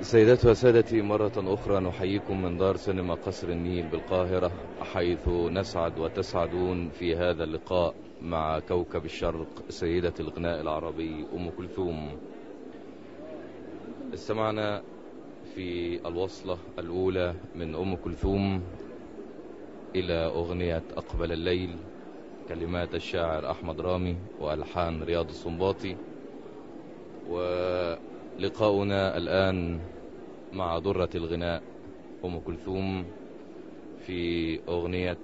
سيداتي وسادتي، مرة أخرى نحييكم من دار سينما قصر النيل بالقاهرة، حيث نسعد وتسعدون في هذا اللقاء مع كوكب الشرق سيدة الغناء العربي أم كلثوم. استمعنا في الوصلة الأولى من أم كلثوم إلى أغنية أقبل الليل، كلمات الشاعر أحمد رامي وألحان رياض السنباطي. ولقاؤنا الآن مع درة الغناء أم كلثوم في أغنية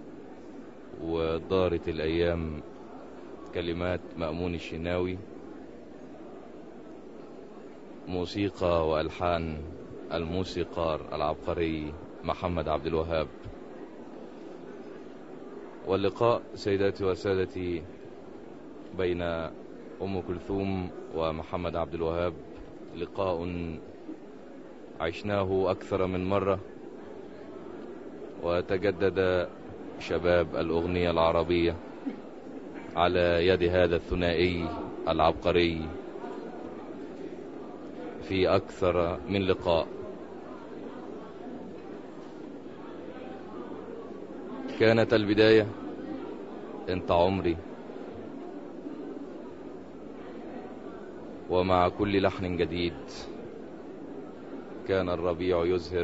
ودارت الأيام، كلمات مأمون الشناوي، موسيقى وألحان الموسيقار العبقري محمد عبد الوهاب. واللقاء سيداتي وسادتي بين أم كلثوم ومحمد عبد الوهاب لقاء عشناه أكثر من مرة، وتجدد شباب الأغنية العربية على يد هذا الثنائي العبقري في أكثر من لقاء. كانت البداية انت عمري، ومع كل لحن جديد كان الربيع يزهر،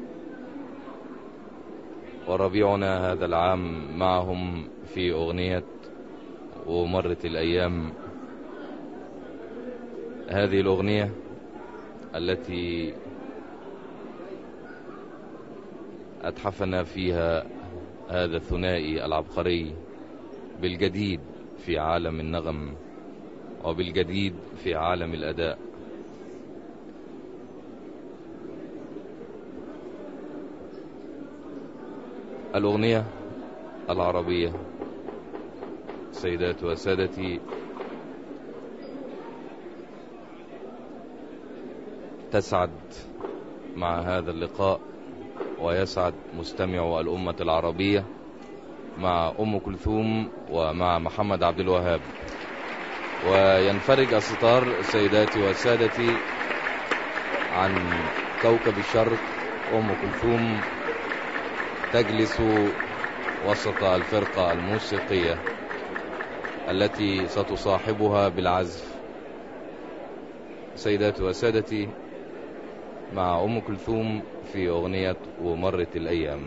وربيعنا هذا العام معهم في أغنية ومرت الأيام. هذه الأغنية التي أتحفنا فيها هذا الثنائي العبقري بالجديد في عالم النغم وبالجديد في عالم الأداء. الأغنية العربية سيداتي وسادتي تسعد مع هذا اللقاء، ويسعد مستمع الأمة العربية مع أم كلثوم ومع محمد عبد الوهاب. وينفرج الستار سيداتي وسادتي عن كوكب الشرق. أم كلثوم تجلس وسط الفرقة الموسيقية التي ستصاحبها بالعزف. سيداتي وسادتي، مع أم كلثوم في أغنية ومرت الأيام.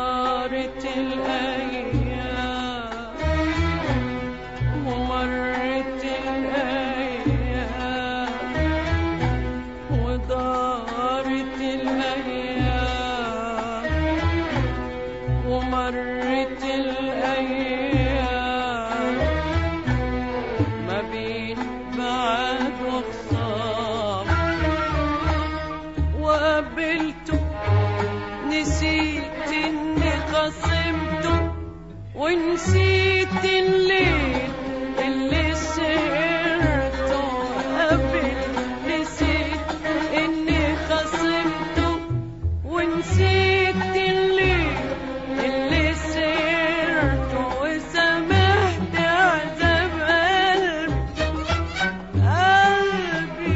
ودارت الأيام ومرت الأيام ودارت الأيام ومرت الأيام ما بين بعد وخصام وقابلته نسيت إني خصمته ونسيت الليل اللي سهرته قبل نسيت إني خصمته ونسيت الليل اللي سهرته وسمحت عذاب قلبي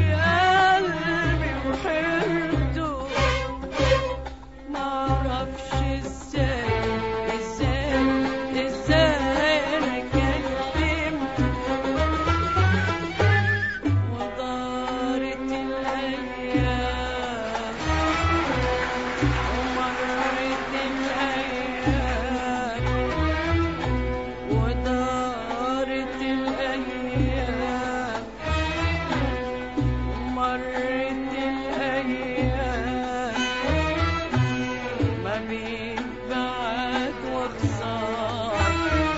وحرته معرفش ازاي انا كلمته ودارت الايام ومرت الايام ودارت الايام ومرت الايام ما بين بعد وخصام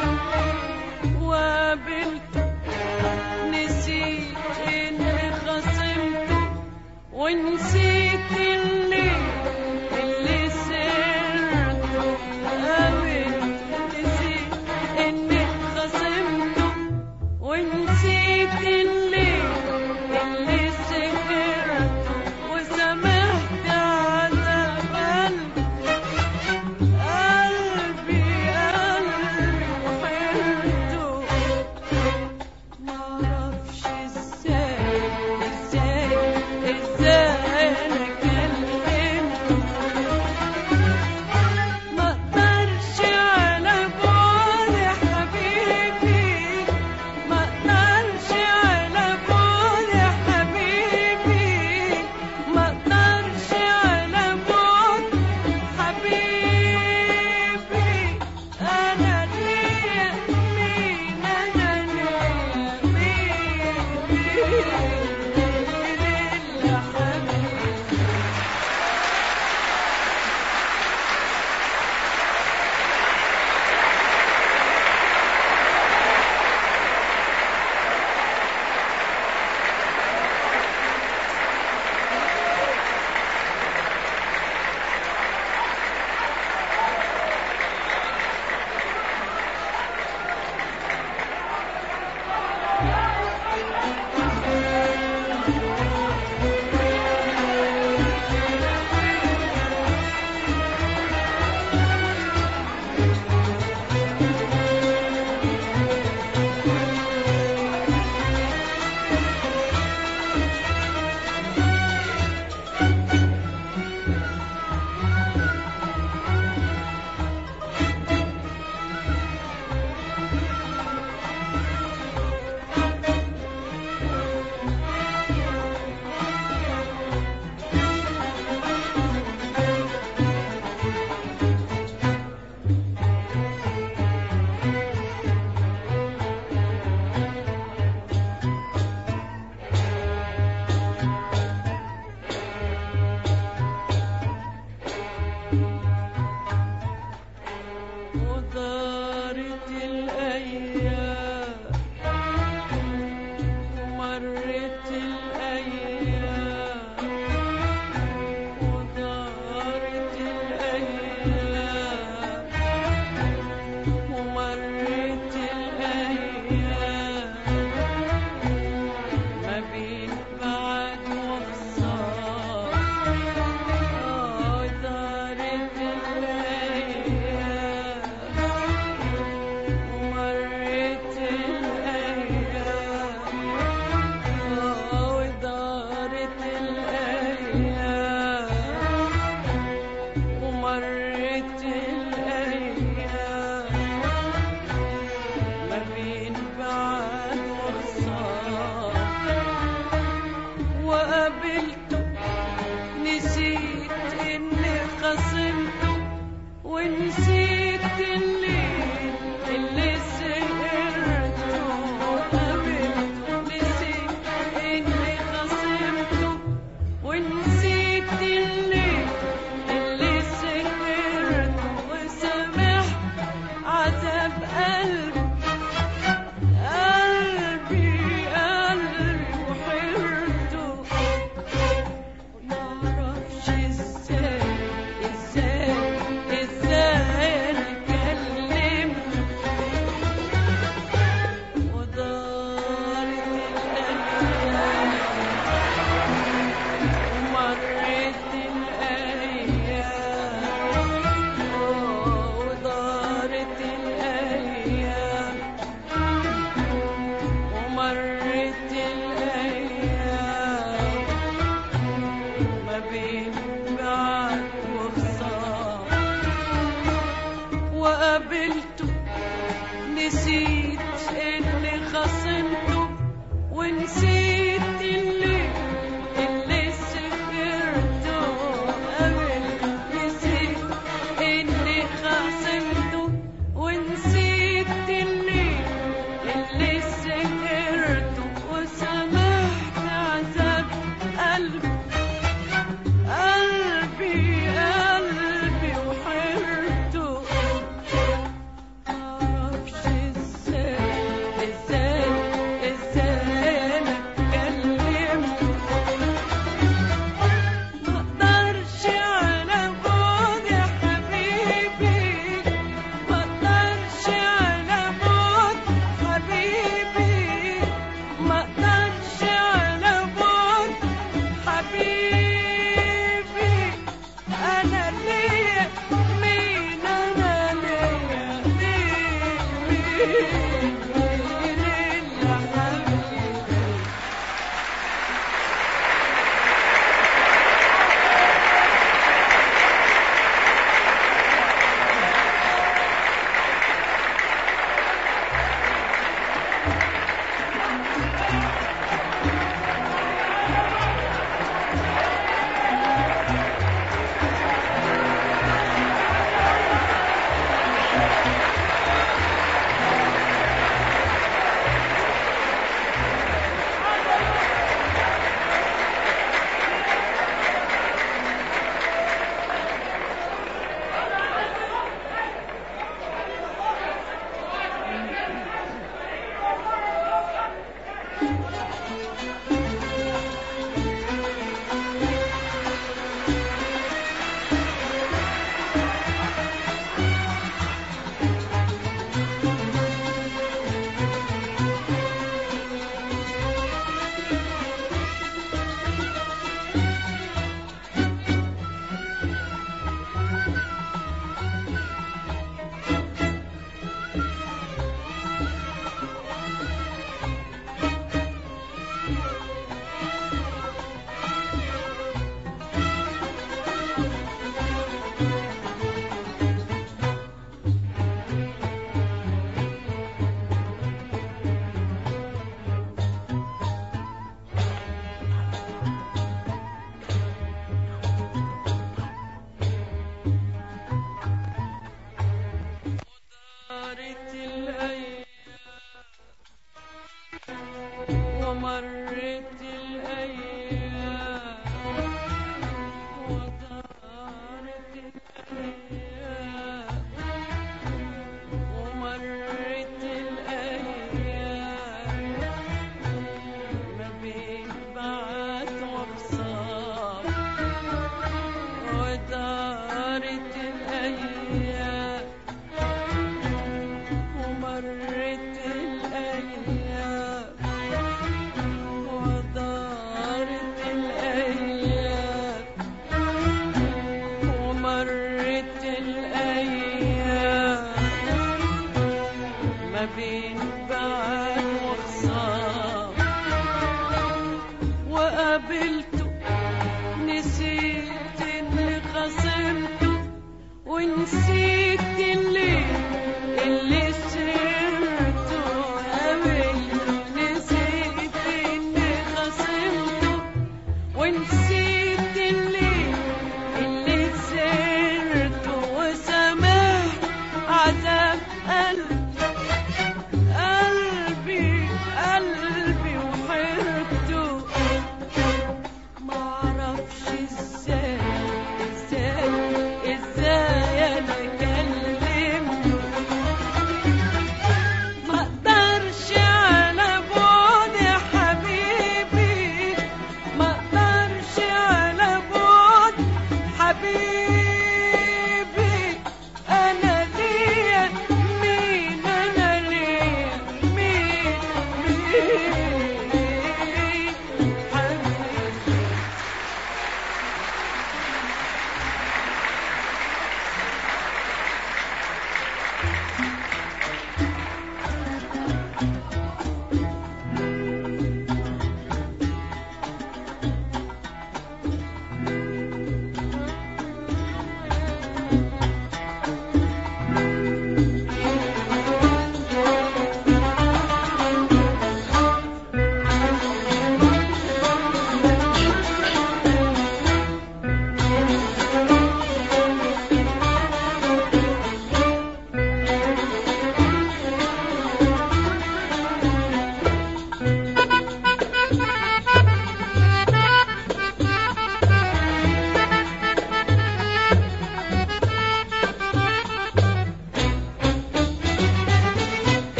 وقابلته نسيت إني خصمته ونسيت الليل اللي سهرته قابلته نسيت إني خصمته ونسيت الليل اللي سهرته وسمحت عذاب قلبي وحرته معرفش ازاي انا كلمته مقدرش على بعد يا حبيبي مقدرش على بعد يا حبيبي مقدرش على بعد حبيبي أنا ليا مين أنا ليا مين إلا حبيبي ودارت الأيام ومرت الأيام ودارت الأيام ومرت الأيام ما بين بعد وخصام ودارت الأيام ومرت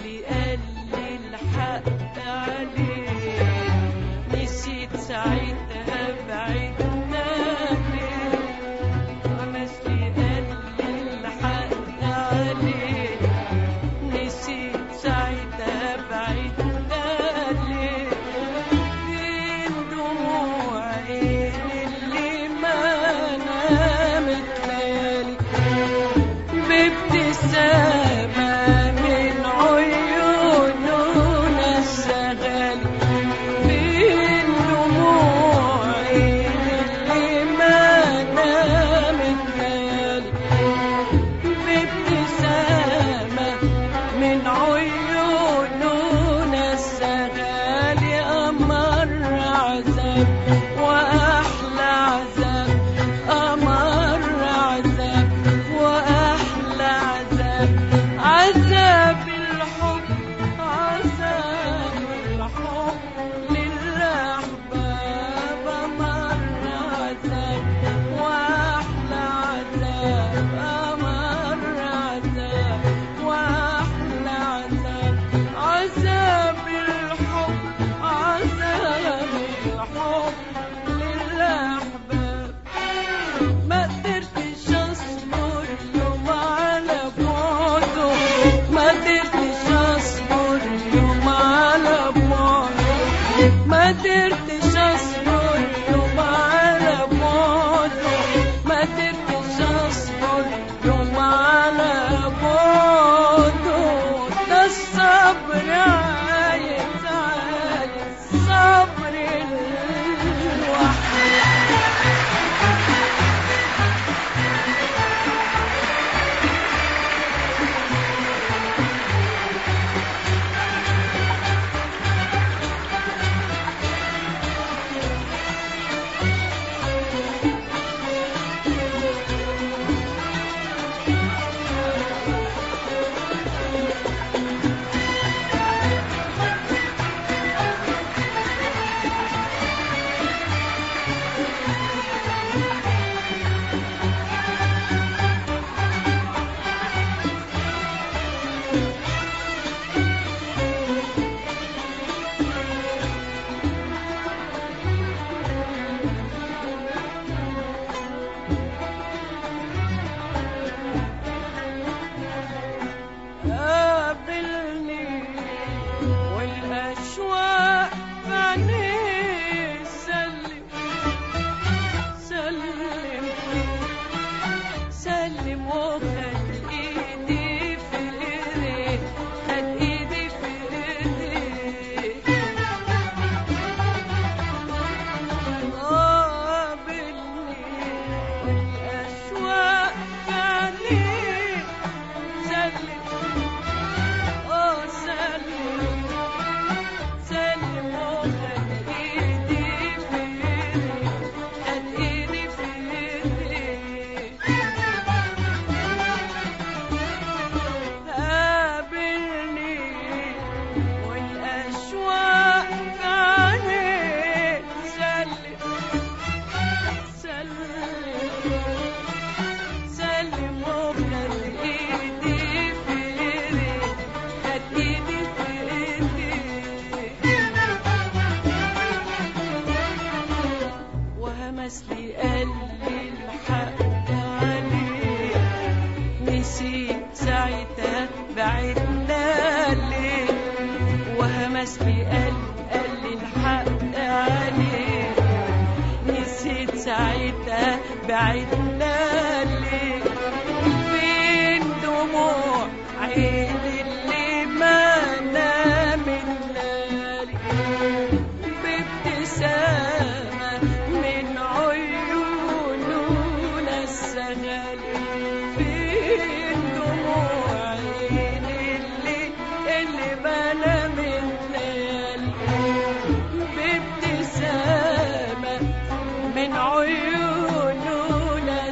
لي قال لي الحق عليه، نسيت ساعتها بعدنا ليه. غمس لي قال لي الحق عليه، نسيت ساعتها بعدنا ليه. فين دموعي اللي ما نامت ليالي، بابتسامة من عيوننا السغالي. فين دموعي اللي ما نامت ليالي، بابتسامة من عيوننا السغالي. أمر عذاب وأحلى عذاب، أمر عذاب وأحلى عذاب، عذاب الحب، عذاب الحب للأحباب. أمر عذاب وأحلى عذاب، أمر عذاب وأحلى عذاب، عذاب الحب، عذاب الحب للأحباب. ما قدرتش أصبر يوم على بعده، ما قدرتش أصبر يوم على بعده، ما قدرتش أصبر يوم على بعده، ما قدرتش أصبر يوم على بعده. ده الصبر عايز صبر الوحيد. قابلني والأشواق في عينيه، سلم سلم سلم، وخد إيدي في إيديه، خد إيدي في إيديه. قابلني والأشواق في عينيه، سلم سلم سلم، وخد إيدي في إيديه، خد إيدي في إيديه. قابلني والأشواق في عينيه، سلم سلم سلم، وخد إيدي في إيديه، خد إيدي في إيديه. وهمس لي قال لي الحق عليه، نسيت ساعتها بعدنا ليه. وهمس لي قال لي الحق عليه، نسيت ساعتها بعدنا ليه. فين دموع عين اللي ما نامت ليالي، بابتسامة من عيوننا السغالي. فين دموع عين اللي ما نامت ليالي، بابتسامة من عيوننا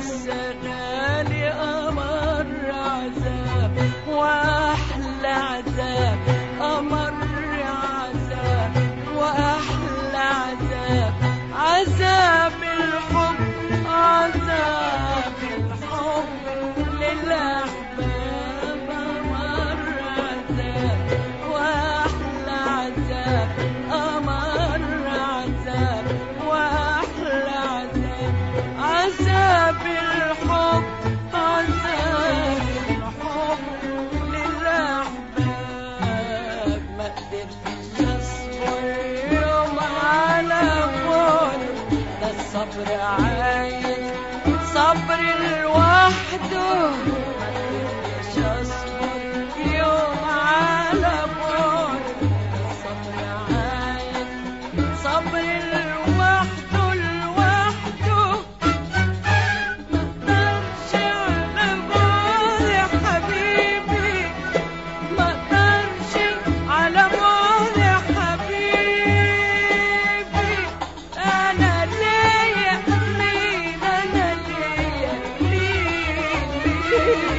قدرتش اصبر يوم على بعده، ده الصبر عايز صبر لوحده. مقدرتش اصبر يوم على بعده، ده الصبر عايز صبر لوحده لوحده. مقدرش على بعد يا حبيبي، مقدرش على بعد يا حبيبي. انا ليا مين، انا ليا مين.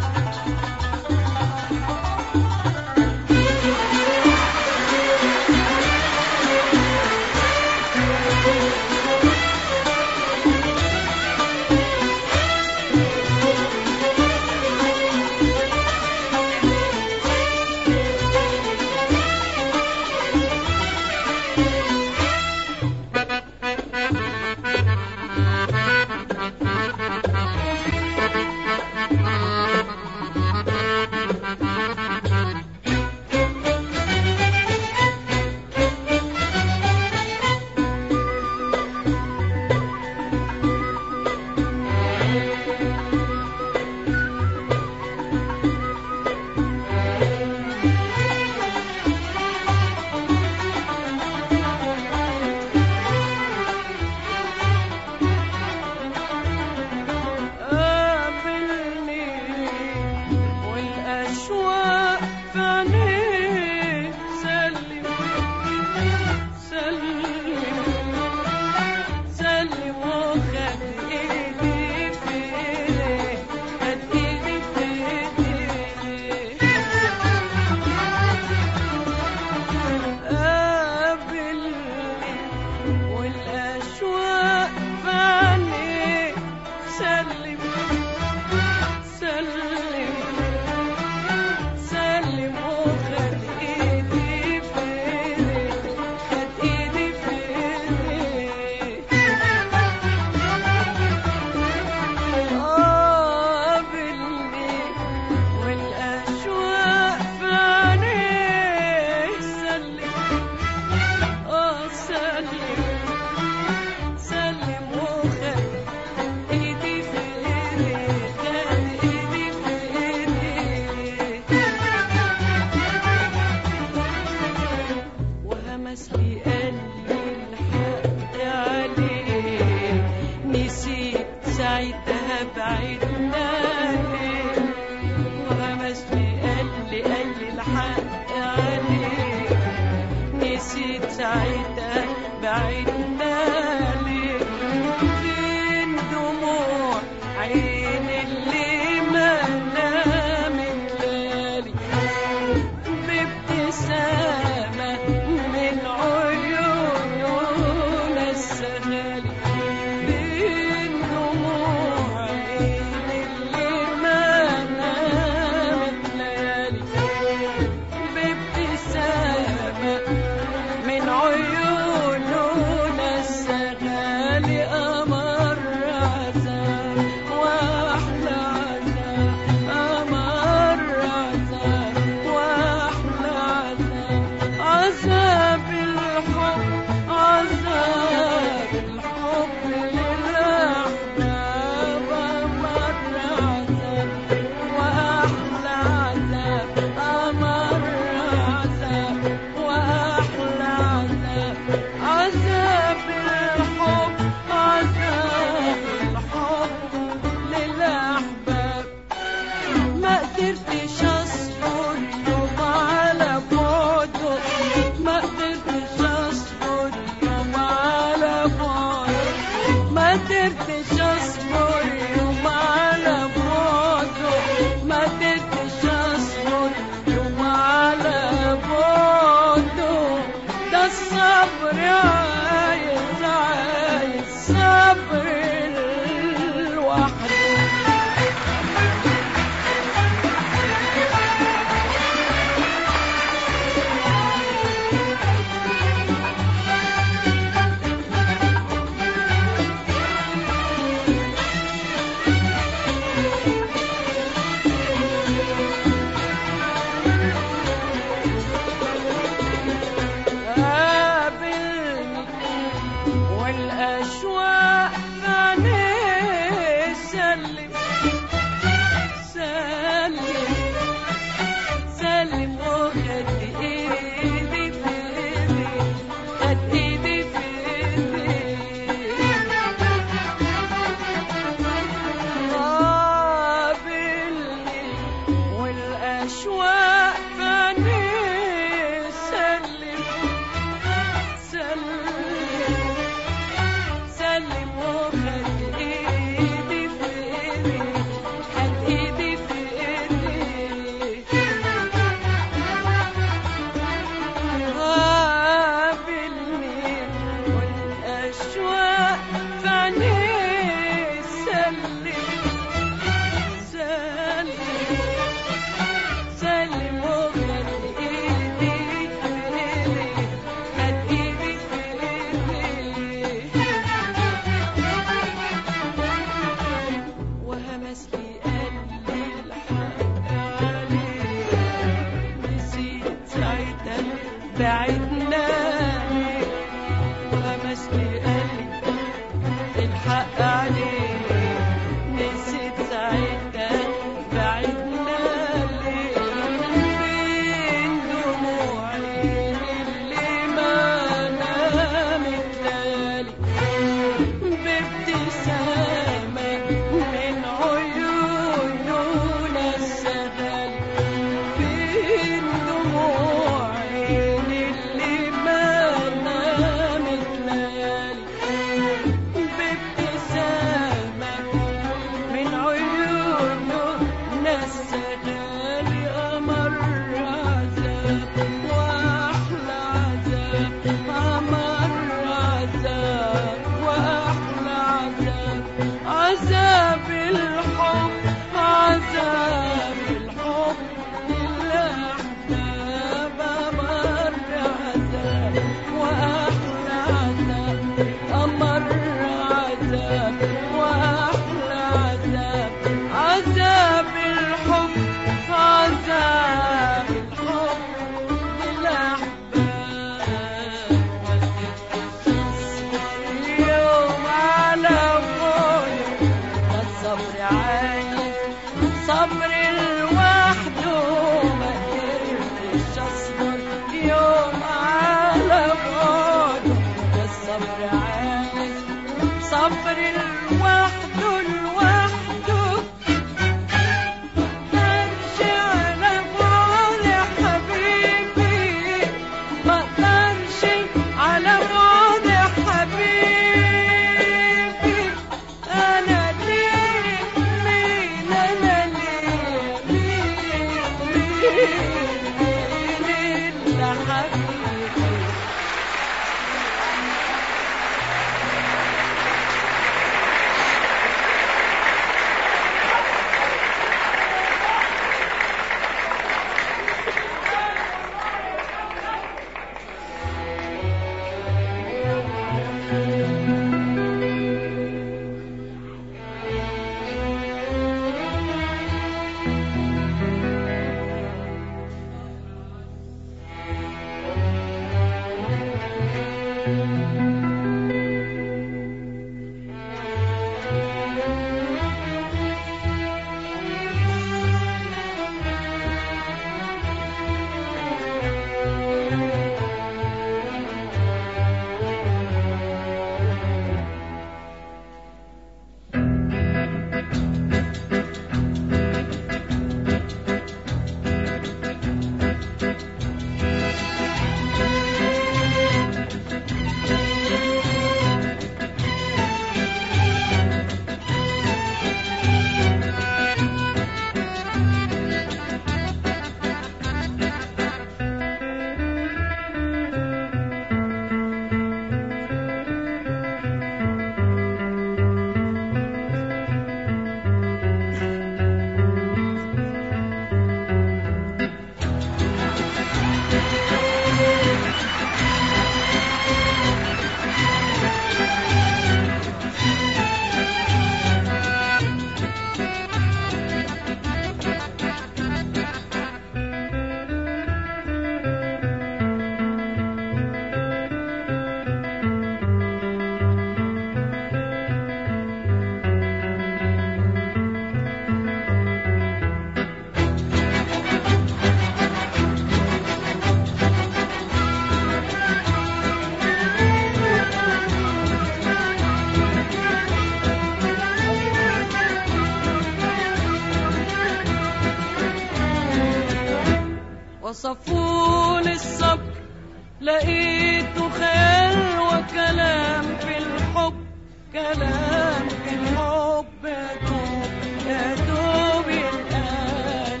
وصفوا للصبر لقيته خيال وكلام في الحب، كلام في الحب يا دوب يا دوب يتقال.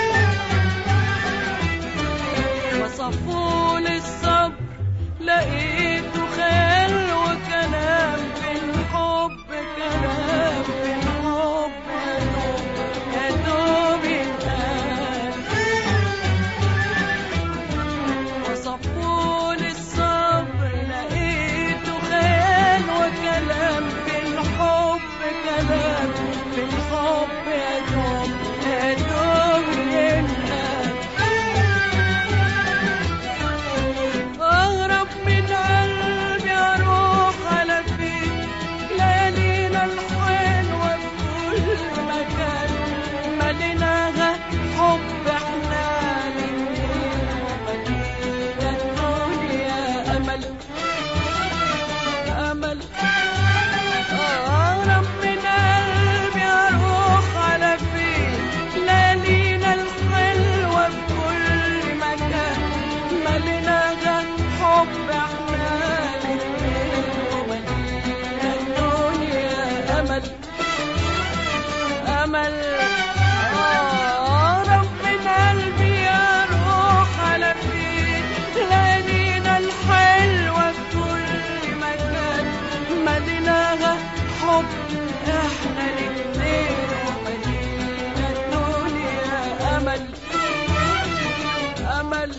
وصفوا للصبر لقيته خيال وكلام في الحب، كلام في الحب يا دوب يتقال. وصفوا للصبر لقيته خيال وكلام في الحب، كلام في الحب يا دوب يا دوب يتقال. أهرب من قلبي أروح على فين، ليالينا الحلوة في كل مكان، مليناها حب احنا الاتنين، وملينا الدنيا أمل أمل. أهرب من قلبي أروح على فين، ليالينا الحلوة في كل مكان، مليناها حب احنا الاتنين، وملينا الدنيا أمل أمل. أهرب من قلبي أروح على فين، ليالينا الحلوة في كل مكان، مليناها حب احنا الاتنين، وملينا الدنيا أمل أمل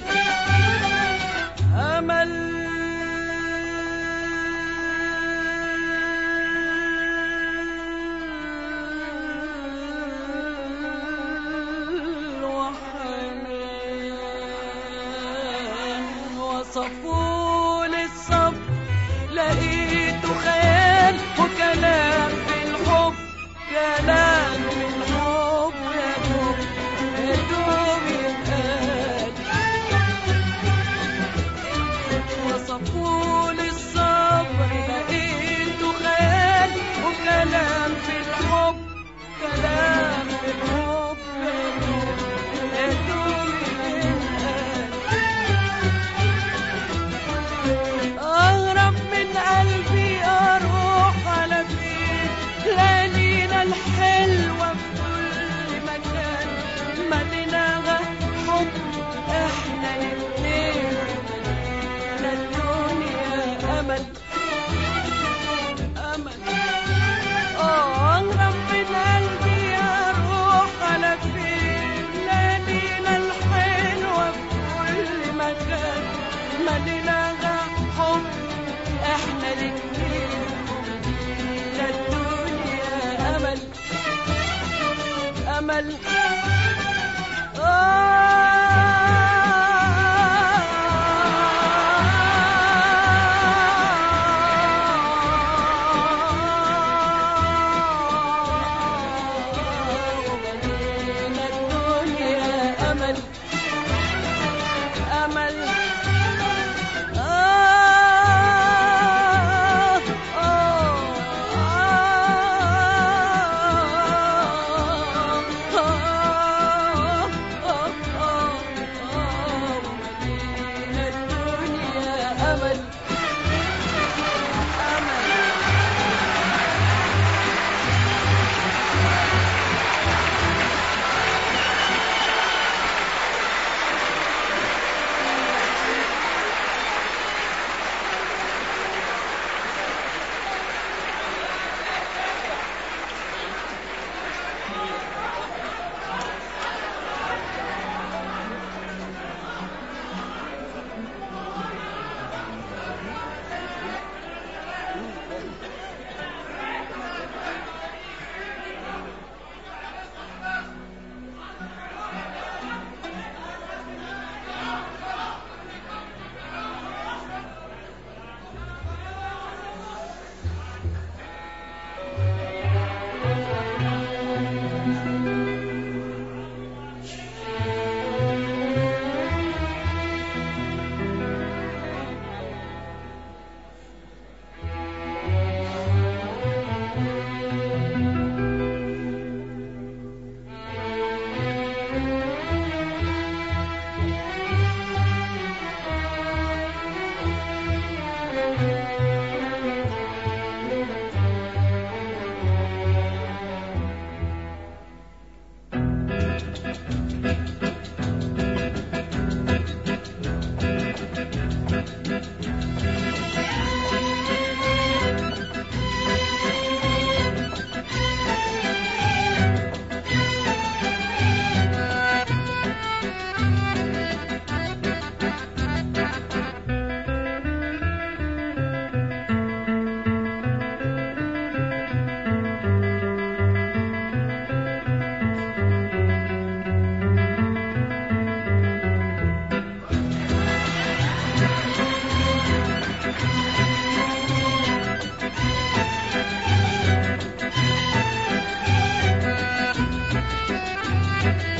أمل. وحنان وصفوا للصبر لقيته خيال وكلام في الحب، كلام في الحب يا دوب يا دوب يتقال. وصفوا للصبر لقيته خيال وكلام في الحب، كلام في الحب يا دوب يتقال. أهرب من قلبي أروح على فين، ليالينا الحلوة في كل مكان، مليناها حب احنا الاتنين، وملينا الدنيا أمل أمل. أهرب من قلبي أروح على فين، ليالينا الحلوة في كل مكان، مليناها حب احنا الاتنين، وملينا الدنيا أمل أمل. وملينا الدنيا أمل أمل. Oh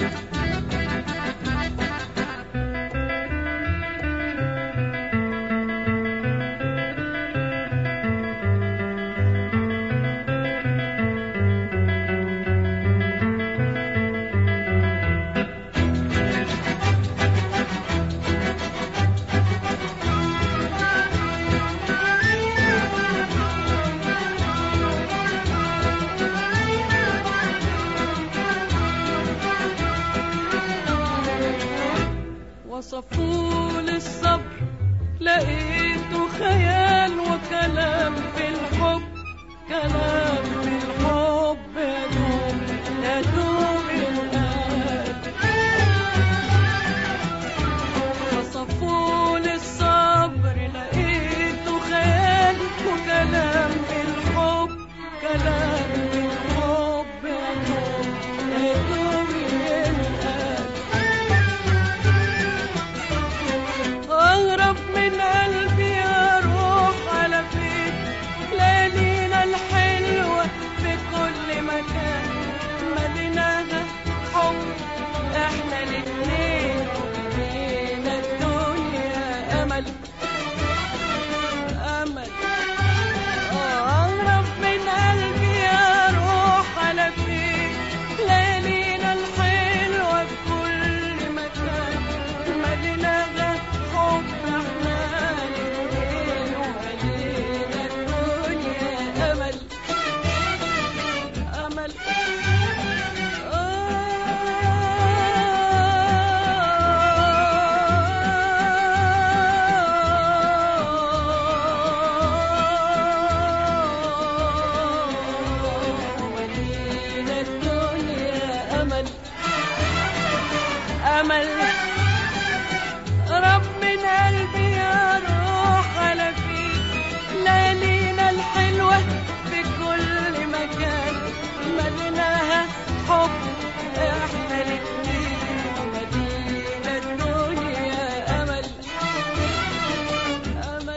وصفوا للصبر لقيته خيال وكلام في الحب، كلام في الحب يدوم يدوم القلب. وصفوا للصبر لقيته خيال وكلام في الحب، كلام في الحب يدوم يدوم القلب. أغرب من قلبي أروح على فين، ليالينا الحلوة في كل مكان مديناها حب احنا الاتنين، ومدينة الدنيا أمل أمل. أغرب من قلبي أروح على فين، ليالينا الحلوة في كل مكان مديناها حب احنا الاتنين، ومدينة الدنيا أمل أمل. مدينة الدنيا أمل أمل. رب من قلبي أروح على فيك، ليالينا الحلوة في كل مكان مديناها حب احنا الاتنين، ومدينة الدنيا أمل أمل.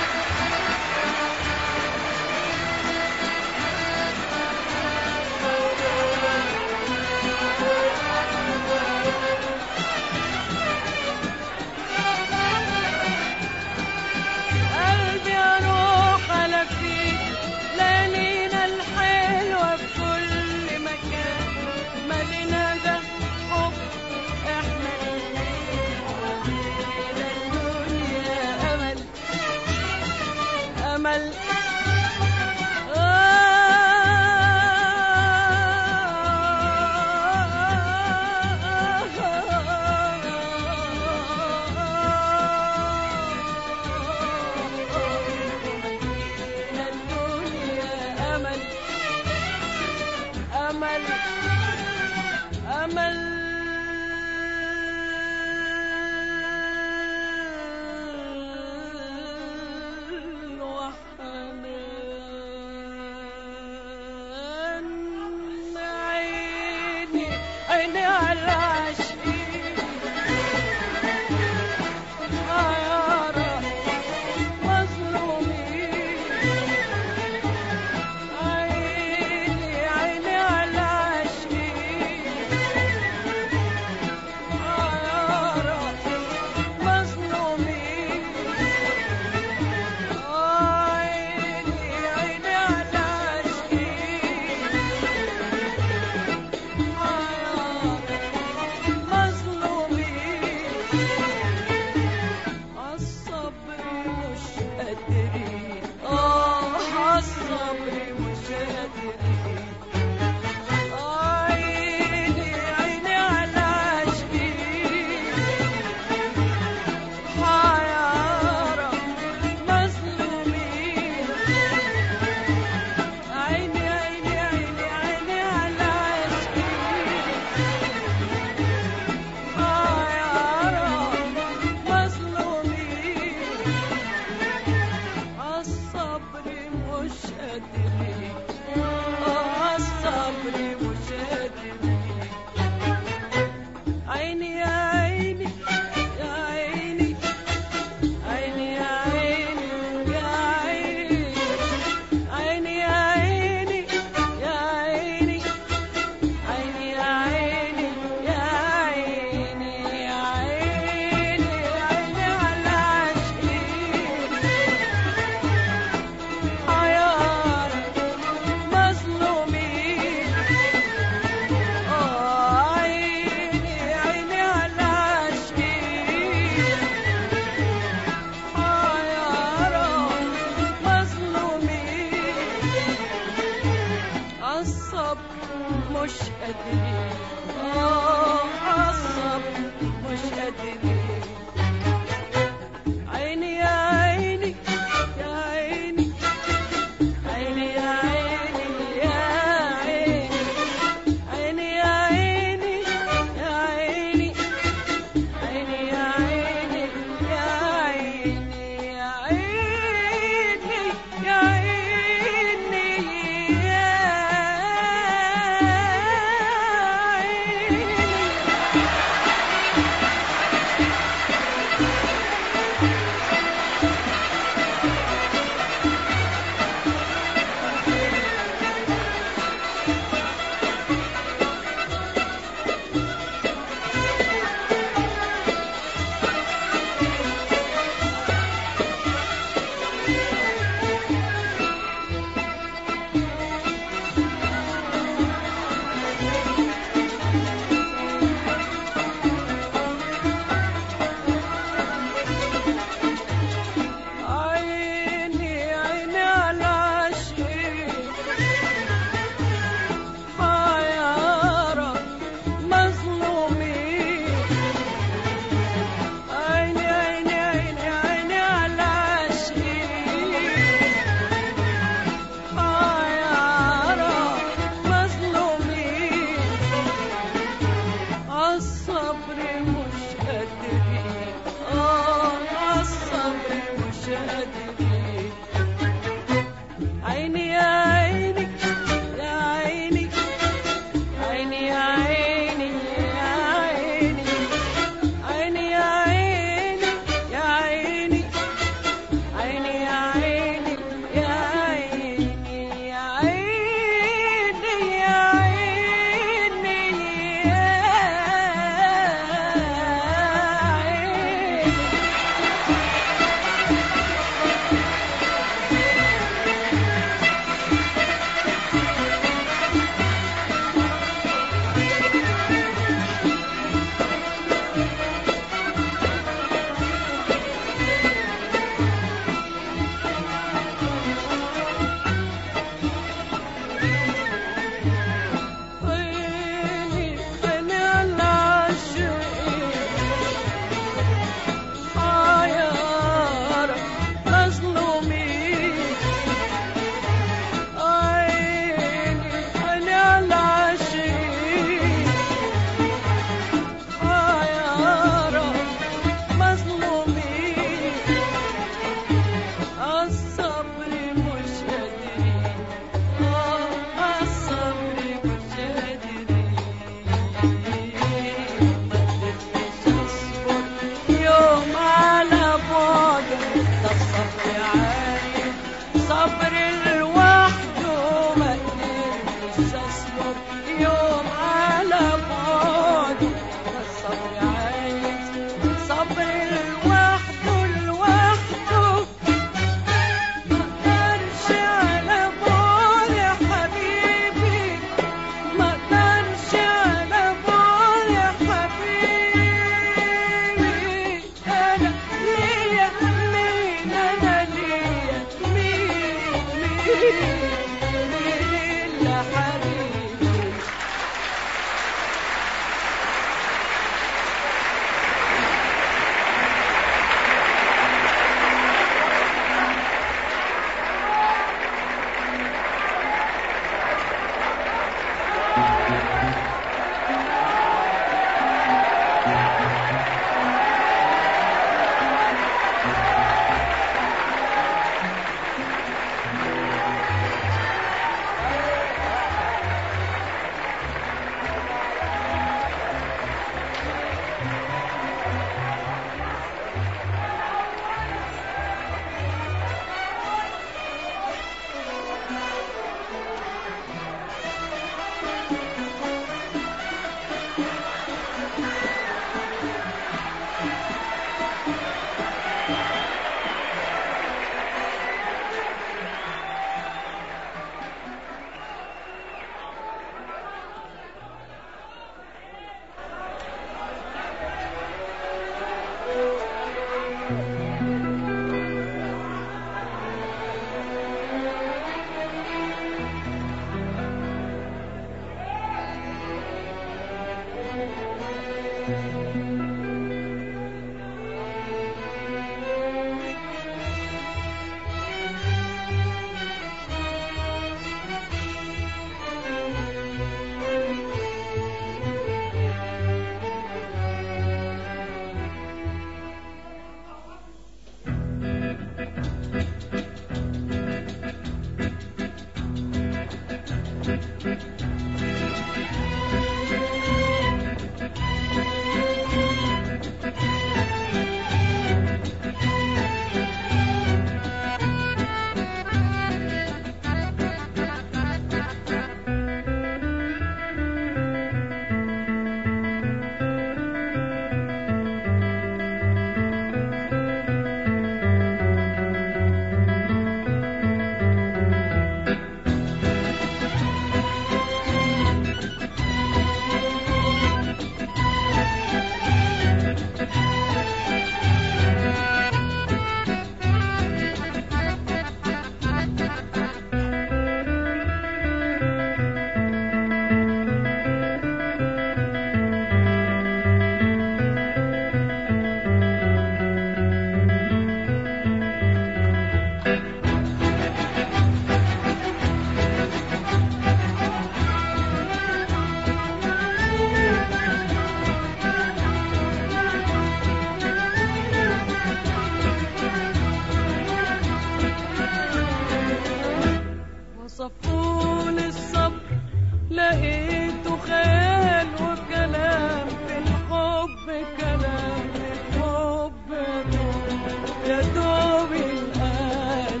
صفون الصبر لقيته خيال وكلام في الحب، كلام في الحب يا دوب القلب.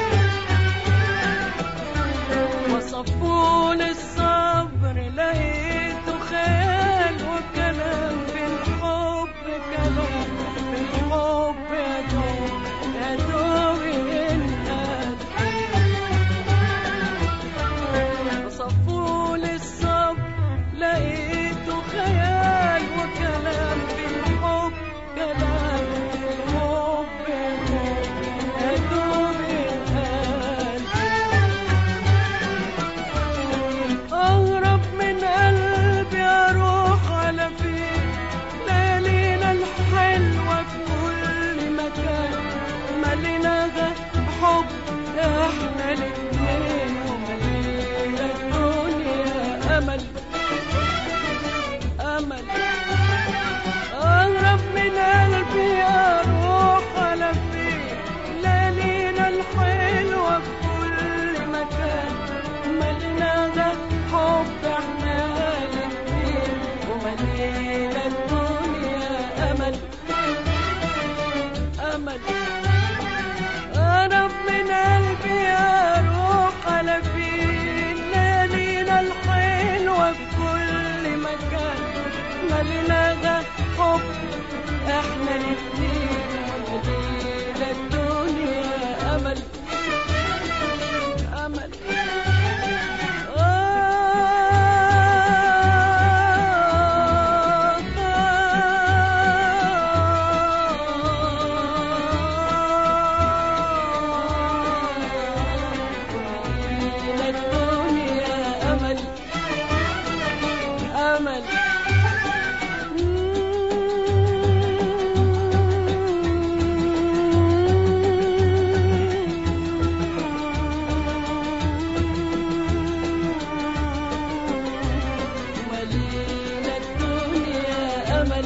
وصفون الصبر لقيته خيال وكلام في الحب، كلام في الحب يا دوب القلب. صفوا للصبر لقيته خيال وكلام في الحب، كلام في الحب يدوب القلب. أغرب من قلبي أروح على فين، ليالينا الحلوة في كل مكان، مليناها حب احنا الاتنين، وملينا الدنيا أمل أمل. أغرب من قلبي أروح على فين، ليالينا الحلوة في كل مكان، مليناها حب احنا الاتنين، وملينا الدنيا أمل أمل. أغرب من قلبي أروح على فين، ليالينا الحلوة في كل مكان، مليناها حب احنا الاتنين، وملينا الدنيا أمل أمل. أمل ملينا الدنيا أمل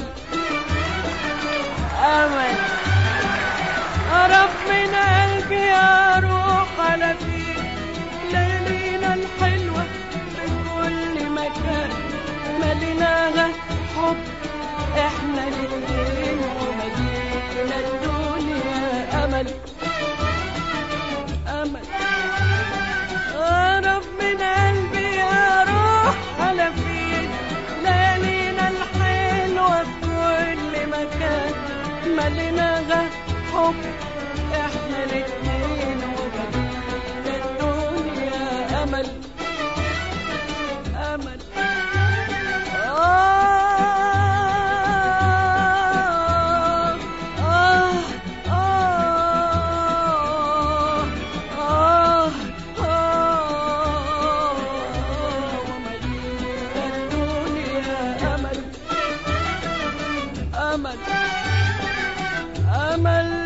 أمل. أقرب من قلبي أروح على فين، ليالينا الحلوة في كل مكان، مليناها حب احنا الاتنين، وملينا الدنيا أمل أمل. أقرب من قلبي أروح على فين، ليالينا الحلوة في كل مكان، مليناها حب احنا الاتنين، وملينا الدنيا أمل أمل. وملينا الدنيا أمل أمل أمل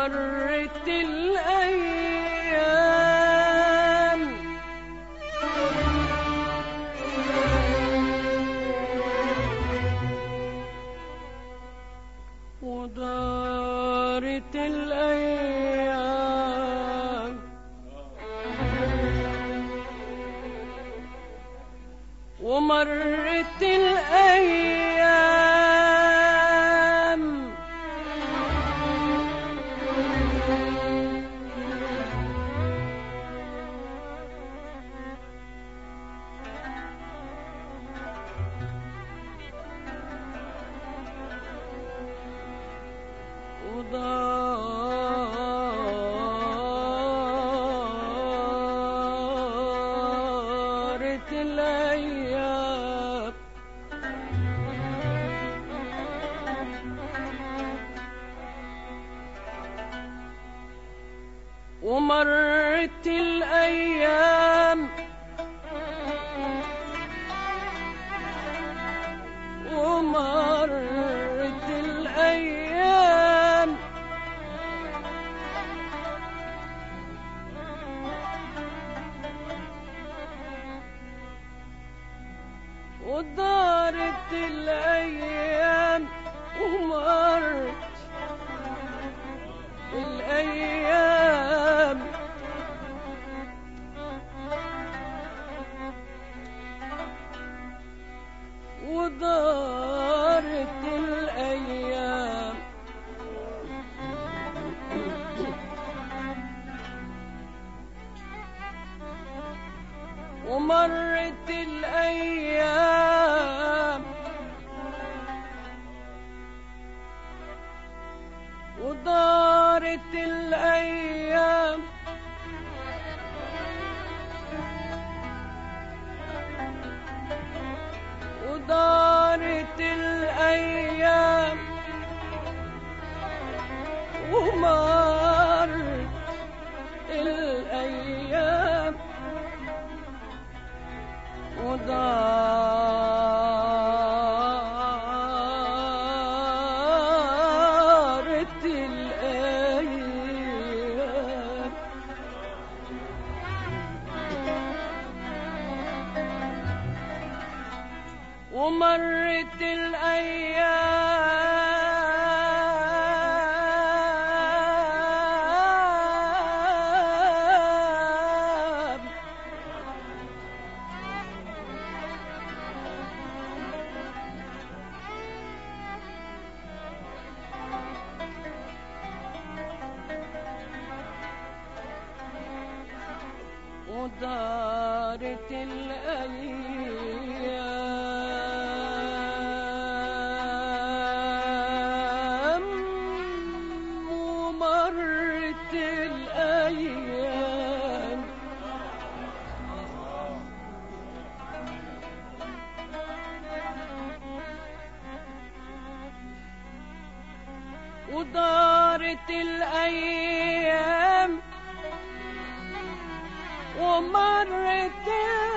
ومرت الأيام ودارت الأيام ومرت الأيام ودارت الأيام ومرت الأيام ومرت الأيام ودارت الأيام ومرت الأيام ودارت الأيام ومرت الأيام ودارت الأيام ودارت الأيام ومرت الأيام ودارت الأيام ومرت الأيام ودارت الأيام ومرت الأيام ودارت الأيام ومرت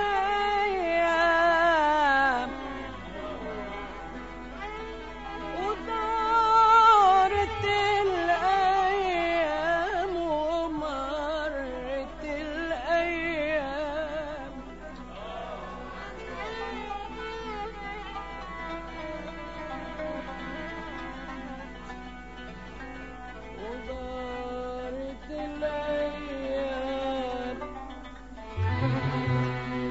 الأيام ودارت الأيام ومرت الأيام ودارت الأيام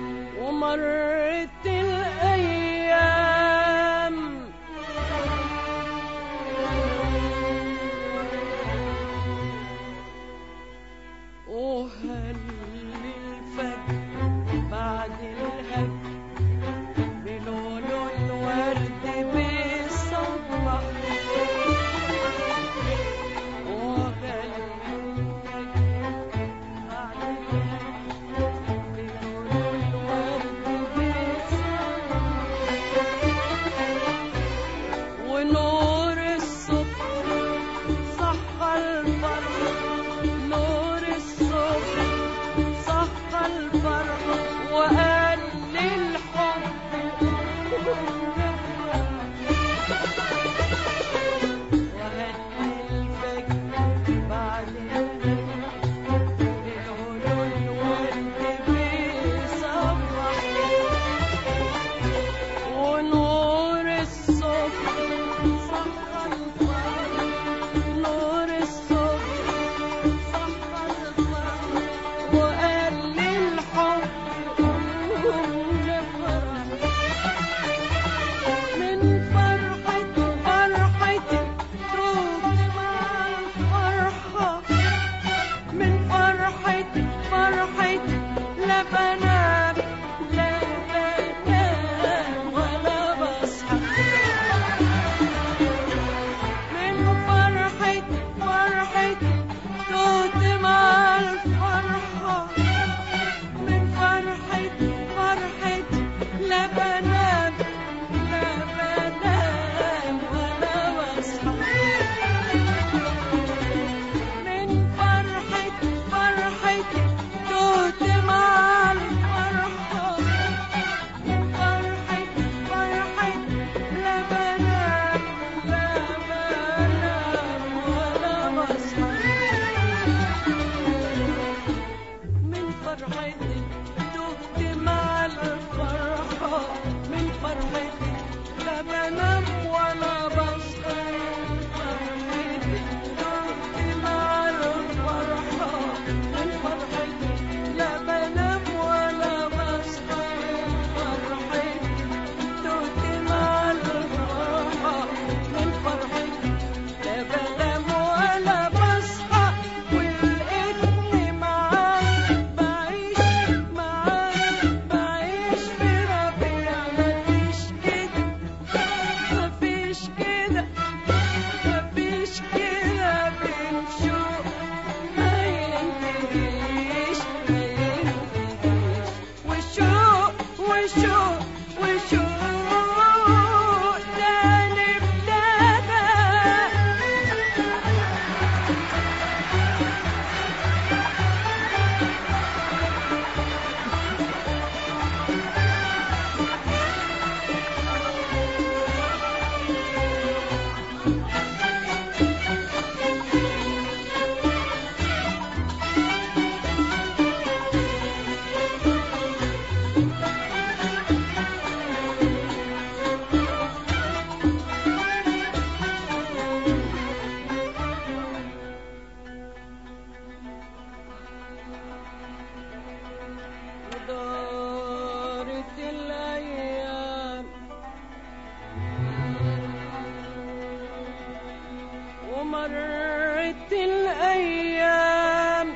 ومرت الأيام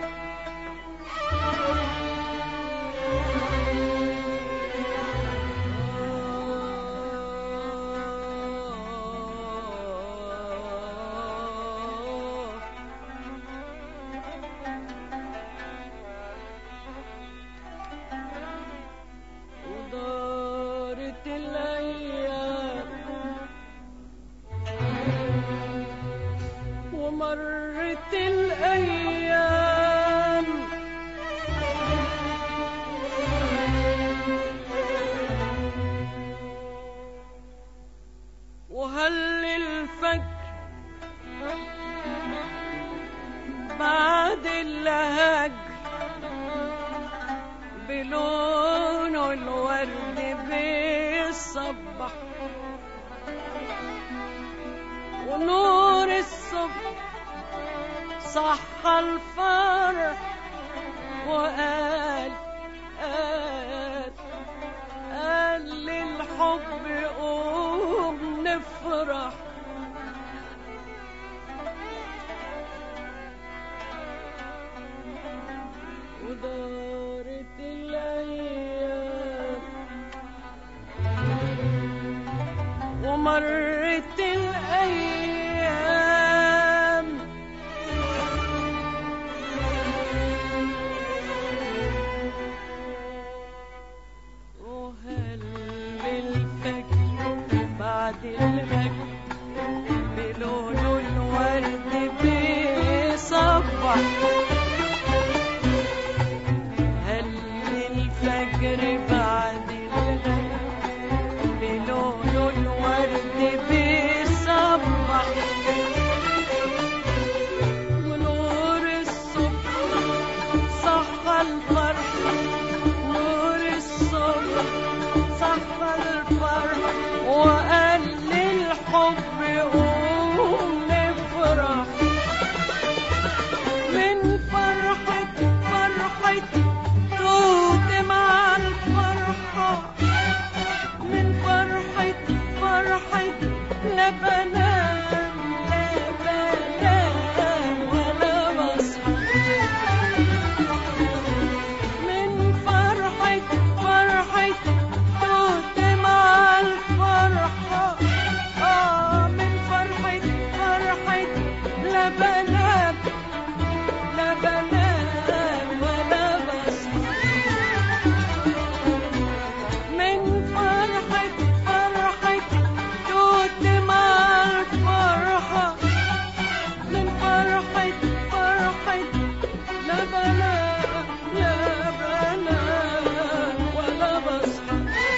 ودارت الأيام ومرت الأيام وهل الفجر بعد اللهج بلون الورد بيصبح ونور الصبح صح الفرح وقال للحب قوم نفرح ودارت الأيام ومرت الأيام وهل الفجر بعد الفجر بلون الورد بيصبح هل الفجر بعد الفجر بلون الورد بيصبح ونور الصبح صح الفرح نور الصبح صح الفرح وقال للحب قوم نفرح من فرحة توت مع الفرحة من فرحة لا بنام ولا بصحى من فرحة توت مع الفرحة من فرحة لا بنام ولا بصحى من فرحة توت مع الفرحة من فرحة لا بنام ولا بصحى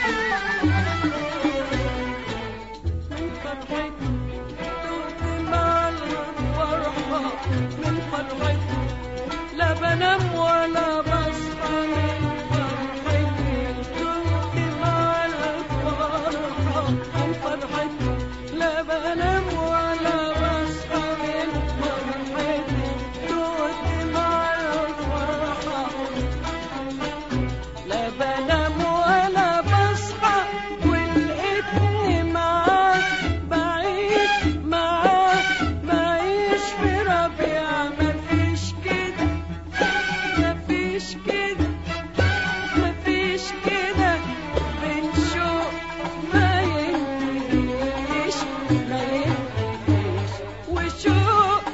من فرحة توت مع الفرحة من فرحة لا بنام ولا بصحى من فرحة توت مع الفرحة من فرحة لا بنام ولا بصحى من فرحة توت مع الفرحة لا بنام ولا بصحى ولقيتني معاك بعيش في ربيع مفيش كده بنشوق ما ينتهيش وشوق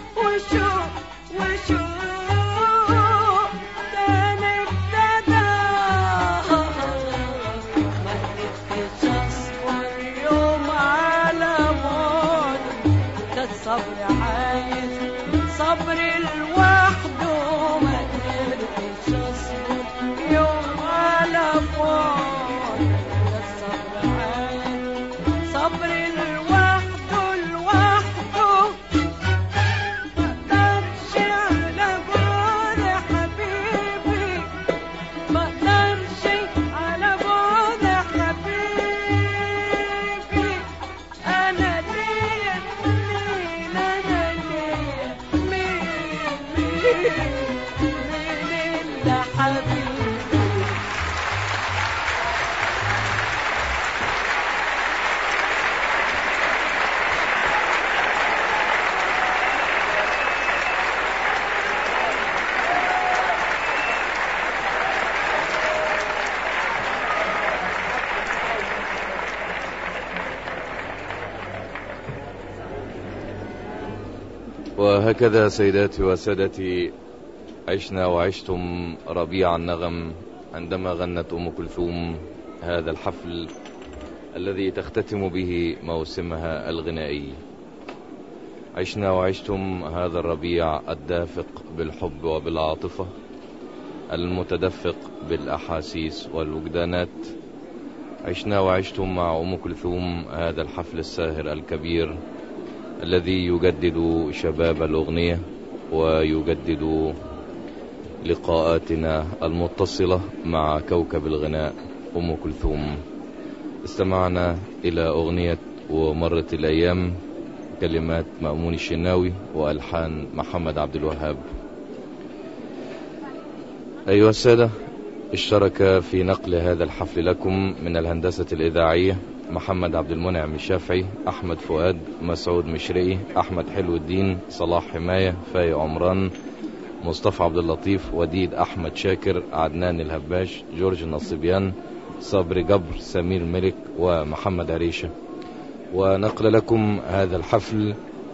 تاني ابتدى ما قدرتش اصبر يوم على موت ده الصبر عايز صبر لوحده ما قدرتش اصبر يوم على موت ده الصبر عايز صبر لوحده مقدرش على بعد حبيبي مقدرش على بعد حبيبي أنا ليا مين إلا حبيبي وهكذا سيداتي وسادتي عشنا وعشتم ربيع النغم عندما غنت أم كلثوم هذا الحفل الذي تختتم به موسمها الغنائي. عشنا وعشتم هذا الربيع الدافق بالحب وبالعاطفة، المتدفق بالأحاسيس والوجدانات. عشنا وعشتم مع أم كلثوم هذا الحفل الساهر الكبير الذي يجدد شباب الأغنية ويجدد لقاءاتنا المتصلة مع كوكب الغناء أم كلثوم. استمعنا إلى أغنية ومرت الأيام، كلمات مأمون الشناوي وألحان محمد عبد الوهاب. أيها السادة، اشترك في نقل هذا الحفل لكم من الهندسة الإذاعية محمد عبد المنعم الشافعي، أحمد فؤاد، مسعود مشرقي، أحمد حلو الدين، صلاح حماية، فاي عمران، مصطفى عبد اللطيف، وديد أحمد شاكر، عدنان الهباش، جورج النصبيان، صبري جبر، سمير ملك، ومحمد عريشة. ونقل لكم هذا الحفل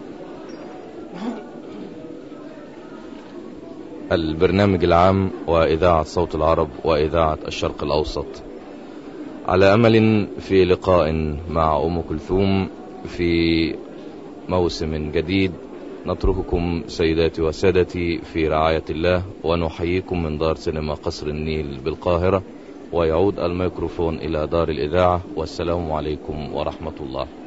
البرنامج العام وإذاعة صوت العرب وإذاعة الشرق الأوسط، على أمل في لقاء مع أم كلثوم في موسم جديد. نترككم سيداتي وسادتي في رعاية الله، ونحييكم من دار سينما قصر النيل بالقاهرة، ويعود الميكروفون إلى دار الإذاعة. والسلام عليكم ورحمة الله.